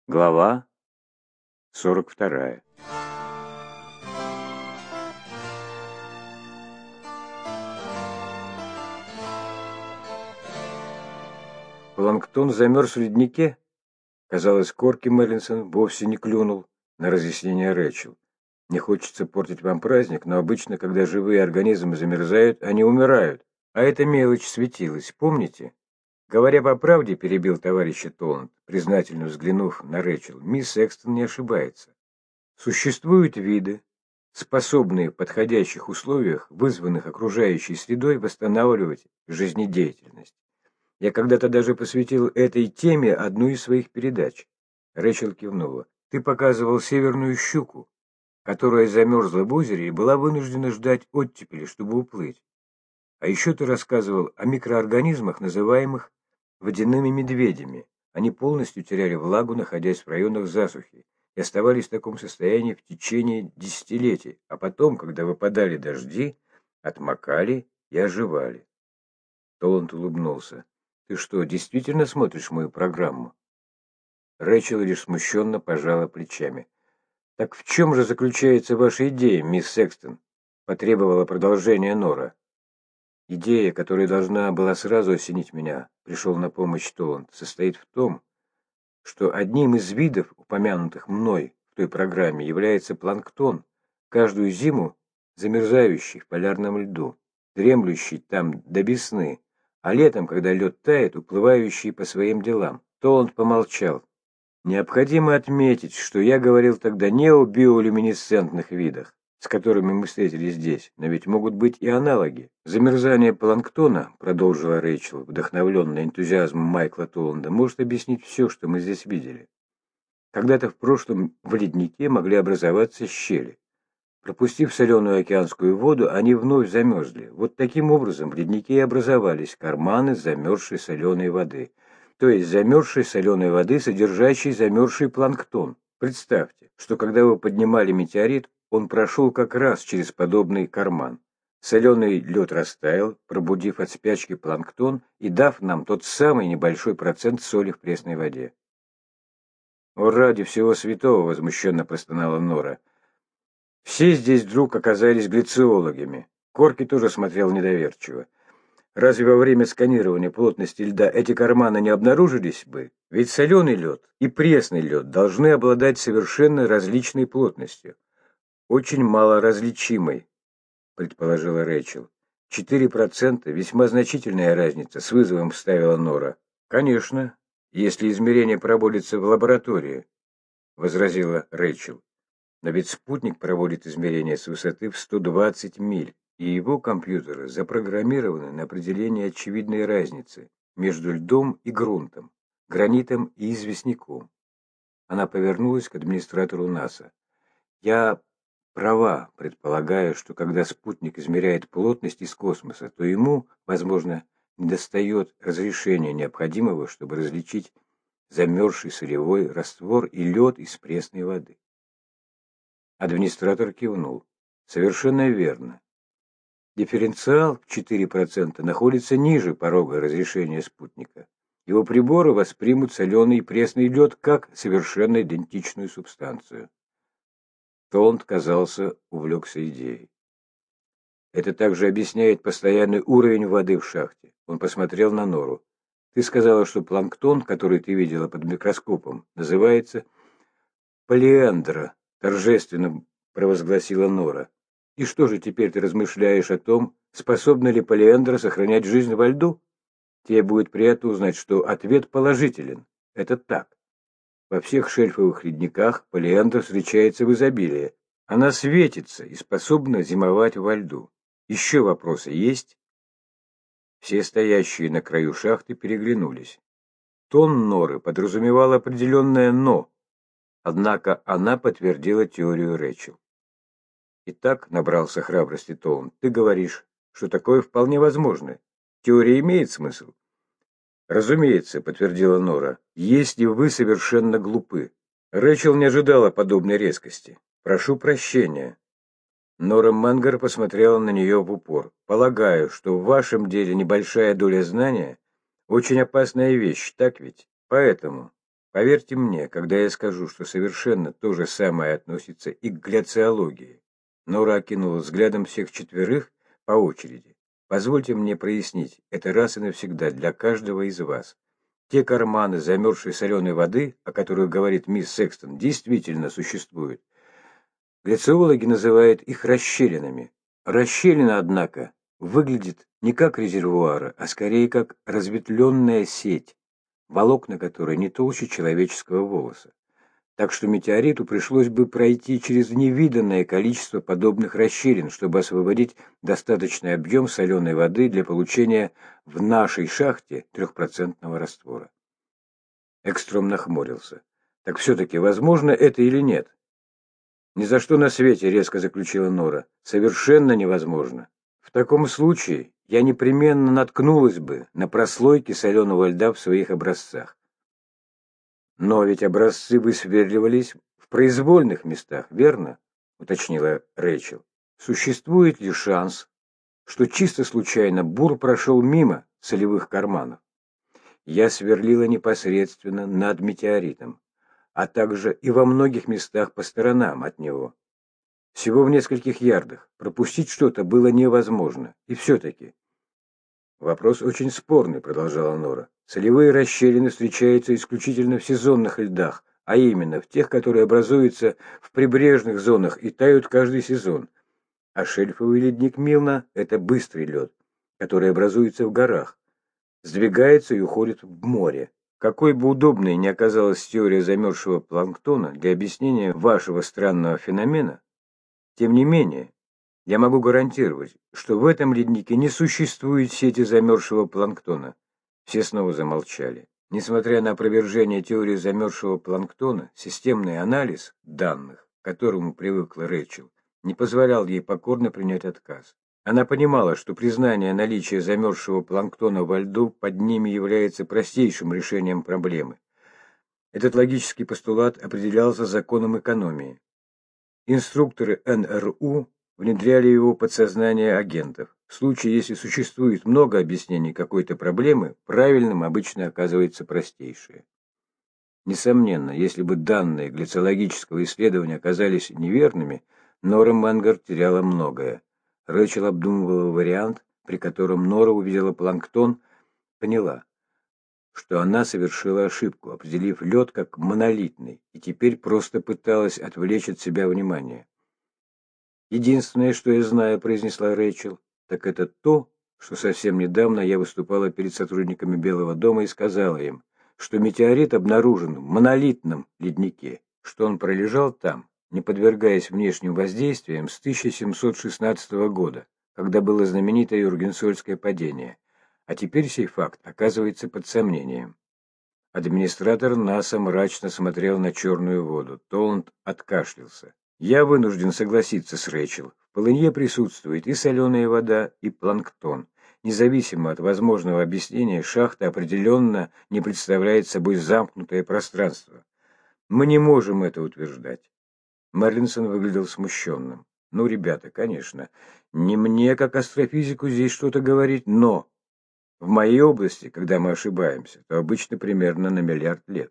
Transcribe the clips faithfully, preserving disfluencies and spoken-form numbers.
Глава сорок вторая. Планктон замерз в леднике? Казалось, Корки Меллинсон вовсе не клюнул на разъяснение Рэчел. Не хочется портить вам праздник, но обычно, когда живые организмы замерзают, они умирают. А эта мелочь светилась, помните? Говоря по правде, перебил товарища Толланд, признательно взглянув на Рэчел, мисс Экстон не ошибается. Существуют виды, способные в подходящих условиях, вызванных окружающей средой, восстанавливать жизнедеятельность. Я когда-то даже посвятил этой теме одну из своих передач. Рэчел кивнула. Ты показывал северную щуку, которая замерзла в озере и была вынуждена ждать оттепели, чтобы уплыть. А еще ты рассказывал о микроорганизмах, называемых водяными медведями. Они полностью теряли влагу, находясь в районах засухи, и оставались в таком состоянии в течение десятилетий, а потом, когда выпадали дожди, отмокали и оживали. Толланд улыбнулся. «Ты что, действительно смотришь мою программу?» Рэчел лишь смущенно пожала плечами. «Так в чем же заключается ваша идея, мисс Секстон?» — потребовала продолжения Нора. «Идея, которая должна была сразу осенить меня», — пришел на помощь Толланд, — «состоит в том, что одним из видов, упомянутых мной в той программе, является планктон, каждую зиму замерзающий в полярном льду, дремлющий там до весны, а летом, когда лед тает, уплывающий по своим делам». Толланд помолчал. «Необходимо отметить, что я говорил тогда не о биолюминесцентных видах, с которыми мы встретились здесь, но ведь могут быть и аналоги. Замерзание планктона, продолжила Рэйчел, вдохновленная энтузиазмом Майкла Толланда, может объяснить все, что мы здесь видели. Когда-то в прошлом в леднике могли образоваться щели. Пропустив соленую океанскую воду, они вновь замерзли. Вот таким образом в леднике и образовались карманы замерзшей соленой воды. То есть замерзшей соленой воды, содержащей замерзший планктон. Представьте, что когда вы поднимали метеорит, он прошел как раз через подобный карман. Соленый лед растаял, пробудив от спячки планктон и дав нам тот самый небольшой процент соли в пресной воде. «О, ради всего святого!» — возмущенно простонала Нора. Все здесь вдруг оказались глициологами. Корки тоже смотрел недоверчиво. Разве во время сканирования плотности льда эти карманы не обнаружились бы? Ведь соленый лед и пресный лед должны обладать совершенно различной плотностью. Очень малоразличимой, предположила Рэйчел. Четыре процента — весьма значительная разница, с вызовом вставила Нора. Конечно, если измерение проводится в лаборатории, возразила Рэйчел. Но ведь спутник проводит измерения с высоты в сто двадцать миль, и его компьютеры запрограммированы на определение очевидной разницы между льдом и грунтом, гранитом и известняком. Она повернулась к администратору НАСА. Я права, предполагая, что когда спутник измеряет плотность из космоса, то ему, возможно, недостает разрешения, необходимого, чтобы различить замерзший солевой раствор и лед из пресной воды. Администратор кивнул. Совершенно верно. Дифференциал в четыре процента находится ниже порога разрешения спутника. Его приборы воспримут соленый и пресный лед как совершенно идентичную субстанцию. Толланд, казался, увлекся идеей. Это также объясняет постоянный уровень воды в шахте. Он посмотрел на Нору. Ты сказала, что планктон, который ты видела под микроскопом, называется полиэндра, торжественно провозгласила Нора. И что же теперь ты размышляешь о том, способна ли полиэндра сохранять жизнь во льду? Тебе будет приятно узнать, что ответ положителен. Это так. Во всех шельфовых ледниках полиэндра встречается в изобилии. Она светится и способна зимовать во льду. Еще вопросы есть? Все стоящие на краю шахты переглянулись. Тон Норы подразумевал определенное «но», однако она подтвердила теорию Рэчел. Итак, набрался храбрости Толланд, ты говоришь, что такое вполне возможно. Теория имеет смысл? Разумеется, подтвердила Нора, если вы совершенно глупы. Рэчел не ожидала подобной резкости. Прошу прощения. Нора Мангар посмотрела на нее в упор. Полагаю, что в вашем деле небольшая доля знания — очень опасная вещь, так ведь? Поэтому, Поверьте мне, когда я скажу, что совершенно то же самое относится и к гляциологии. Нора окинула взглядом всех четверых по очереди. Позвольте мне прояснить это раз и навсегда для каждого из вас. Те карманы замерзшей соленой воды, о которых говорит мисс Секстон, действительно существуют. Гляциологи называют их расщелинами. Расщелина, однако, выглядит не как резервуары, а скорее как разветвленная сеть, волокна которой не толще человеческого волоса. Так что метеориту пришлось бы пройти через невиданное количество подобных расщелин, чтобы освободить достаточный объем соленой воды для получения в нашей шахте трехпроцентного раствора. Экстром нахмурился. Так все-таки возможно это или нет? «Ни за что на свете», — резко заключила Нора. «Совершенно невозможно. В таком случае я непременно наткнулась бы на прослойки соленого льда в своих образцах. Но ведь образцы высверливались в произвольных местах, верно?» — уточнила Рэйчел. «Существует ли шанс, что чисто случайно бур прошел мимо солевых карманов? Я сверлила непосредственно над метеоритом, а также и во многих местах по сторонам от него. Всего в нескольких ярдах. Пропустить что-то было невозможно. И все-таки...» «Вопрос очень спорный», — продолжала Нора. «Солевые расщелины встречаются исключительно в сезонных льдах, а именно в тех, которые образуются в прибрежных зонах и тают каждый сезон. А шельфовый ледник Милна — это быстрый лед, который образуется в горах, сдвигается и уходит в море. Какой бы удобной ни оказалась теория замерзшего планктона для объяснения вашего странного феномена, тем не менее, я могу гарантировать, что в этом леднике не существует сети замерзшего планктона». Все снова замолчали. Несмотря на опровержение теории замерзшего планктона, системный анализ данных, к которому привыкла Рэйчел, не позволял ей покорно принять отказ. Она понимала, что признание наличия замерзшего планктона во льду под ними является простейшим решением проблемы. Этот логический постулат определялся законом экономии. Инструкторы эн эр у внедряли его в подсознание агентов. В случае, если существует много объяснений какой-то проблемы, правильным обычно оказывается простейшее. Несомненно, если бы данные гляциологического исследования оказались неверными, Нора Мангар теряла многое. Рэйчел обдумывала вариант, при котором Нора увидела планктон, поняла, что она совершила ошибку, определив лед как монолитный, и теперь просто пыталась отвлечь от себя внимание. «Единственное, что я знаю», — произнесла Рэйчел, — «так это то, что совсем недавно я выступала перед сотрудниками Белого дома и сказала им, что метеорит обнаружен в монолитном леднике, что он пролежал там, не подвергаясь внешним воздействиям с тысяча семьсот шестнадцатого года, когда было знаменитое Юргенсольское падение, а теперь сей факт оказывается под сомнением». Администратор НАСА мрачно смотрел на черную воду. Толланд откашлялся. «Я вынужден согласиться с Рэйчел. В полынье присутствует и соленая вода, и планктон. Независимо от возможного объяснения, шахта определенно не представляет собой замкнутое пространство. Мы не можем это утверждать». Мерлинсон выглядел смущенным. «Ну, ребята, конечно, не мне, как астрофизику, здесь что-то говорить, но в моей области, когда мы ошибаемся, то обычно примерно на миллиард лет.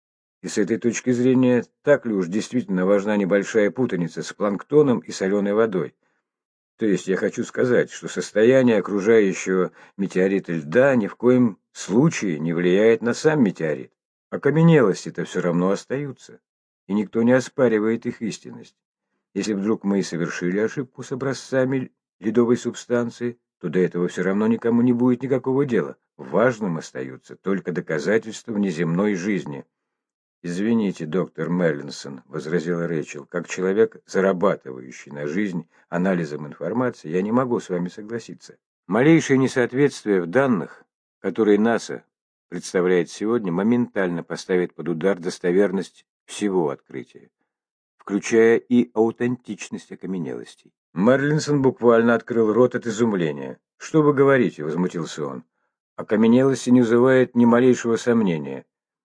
И с этой точки зрения, так ли уж действительно важна небольшая путаница с планктоном и соленой водой? То есть я хочу сказать, что состояние окружающего метеорита льда ни в коем случае не влияет на сам метеорит. Окаменелости-то все равно остаются, и никто не оспаривает их истинность. Если вдруг мы и совершили ошибку с образцами ледовой субстанции, то до этого все равно никому не будет никакого дела. Важным остаются только доказательства внеземной жизни. «Извините, доктор Мерлинсон», — возразила Рэйчел, — «как человек, зарабатывающий на жизнь анализом информации, я не могу с вами согласиться. Малейшее несоответствие в данных, которые НАСА представляет сегодня, моментально поставит под удар достоверность всего открытия, включая и аутентичность окаменелостей». Мерлинсон буквально открыл рот от изумления. «Что вы говорите?» — возмутился он. «Окаменелости не вызывают ни малейшего сомнения.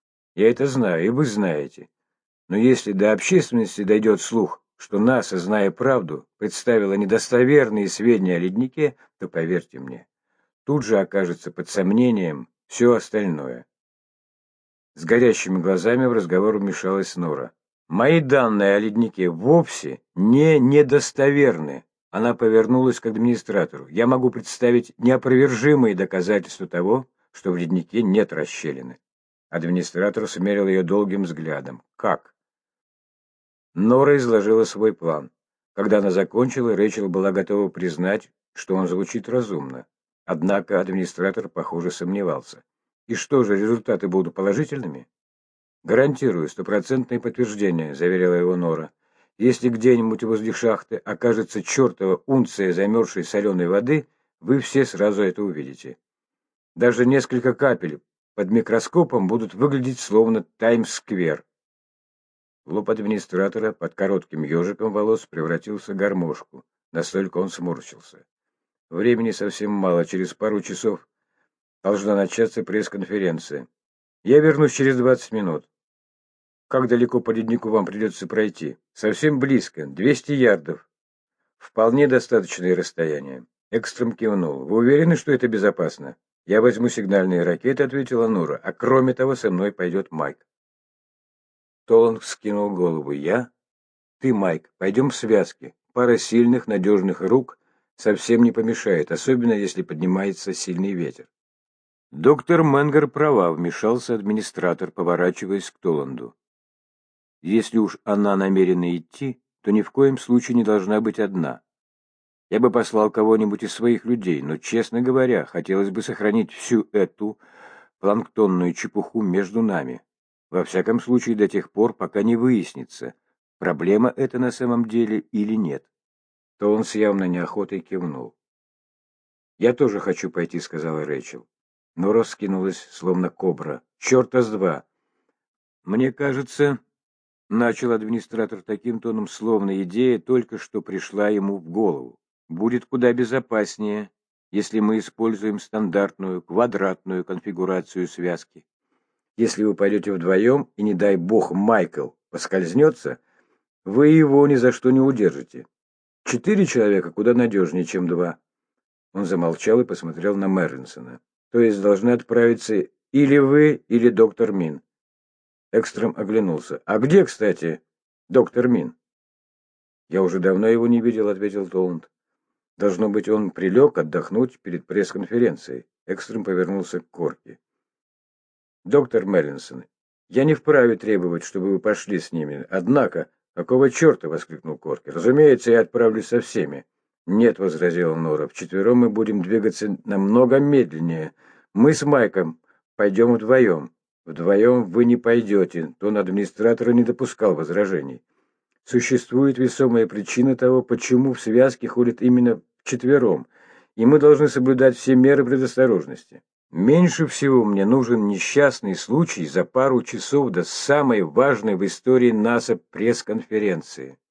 Я это знаю, и вы знаете. Но если до общественности дойдет слух, что НАСА, зная правду, представила недостоверные сведения о леднике, то, поверьте мне, тут же окажется под сомнением все остальное». С горящими глазами в разговор вмешалась Нора. «Мои данные о леднике вовсе не недостоверны». Она повернулась к администратору. «Я могу представить неопровержимые доказательства того, что в леднике нет расщелины». Администратор смерил ее долгим взглядом. «Как?» Нора изложила свой план. Когда она закончила, Рэйчел была готова признать, что он звучит разумно. Однако администратор, похоже, сомневался. «И что же, результаты будут положительными?» «Гарантирую стопроцентное подтверждение», — заверила его Нора. «Если где-нибудь возле шахты окажется чертова унция замерзшей соленой воды, вы все сразу это увидите. Даже несколько капель под микроскопом будут выглядеть словно Таймс-сквер». Лоб администратора под коротким ежиком волос превратился в гармошку. Настолько он сморщился. «Времени совсем мало. Через пару часов должна начаться пресс-конференция. Я вернусь через двадцать минут. Как далеко по леднику вам придется пройти?» «Совсем близко. двести ярдов. Вполне достаточное расстояние». Экстрем кивнул. «Вы уверены, что это безопасно?» «Я возьму сигнальные ракеты», — ответила Нора. «А кроме того, со мной пойдет Майк». Толланд вскинул голову. «Я? Ты, Майк. Пойдем в связке. Пара сильных, надежных рук совсем не помешает, особенно если поднимается сильный ветер». «Доктор Менгер права», — вмешался администратор, поворачиваясь к Толланду. «Если уж она намерена идти, то ни в коем случае не должна быть одна. Я бы послал кого-нибудь из своих людей, но, честно говоря, хотелось бы сохранить всю эту планктонную чепуху между нами. Во всяком случае, до тех пор, пока не выяснится, проблема это на самом деле или нет». То он с явной неохотой кивнул. «Я тоже хочу пойти», — сказала Рэйчел. Но раскинулась, словно кобра. «Черта с два!» «Мне кажется...» — начал администратор таким тоном, словно идея только что пришла ему в голову. «Будет куда безопаснее, если мы используем стандартную квадратную конфигурацию связки. Если вы пойдете вдвоем, и, не дай бог, Майкл поскользнется, вы его ни за что не удержите. Четыре человека куда надежнее, чем два». Он замолчал и посмотрел на Мерлинсона. «То есть должны отправиться или вы, или доктор Мин». Экстрем оглянулся. «А где, кстати, доктор Мин?» «Я уже давно его не видел», — ответил Толланд. «Должно быть, он прилег отдохнуть перед пресс-конференцией». Экстрем повернулся к Корки. «Доктор Мерлинсон, я не вправе требовать, чтобы вы пошли с ними. Однако, какого черта?» — воскликнул Корки. «Разумеется, я отправлюсь со всеми». «Нет», — возразил Нора, — «вчетвером мы будем двигаться намного медленнее. Мы с Майком пойдем вдвоем». «Вдвоем вы не пойдете», — тон администратора не допускал возражений. «Существует весомая причина того, почему в связке ходят именно вчетвером, и мы должны соблюдать все меры предосторожности. Меньше всего мне нужен несчастный случай за пару часов до самой важной в истории НАСА пресс-конференции».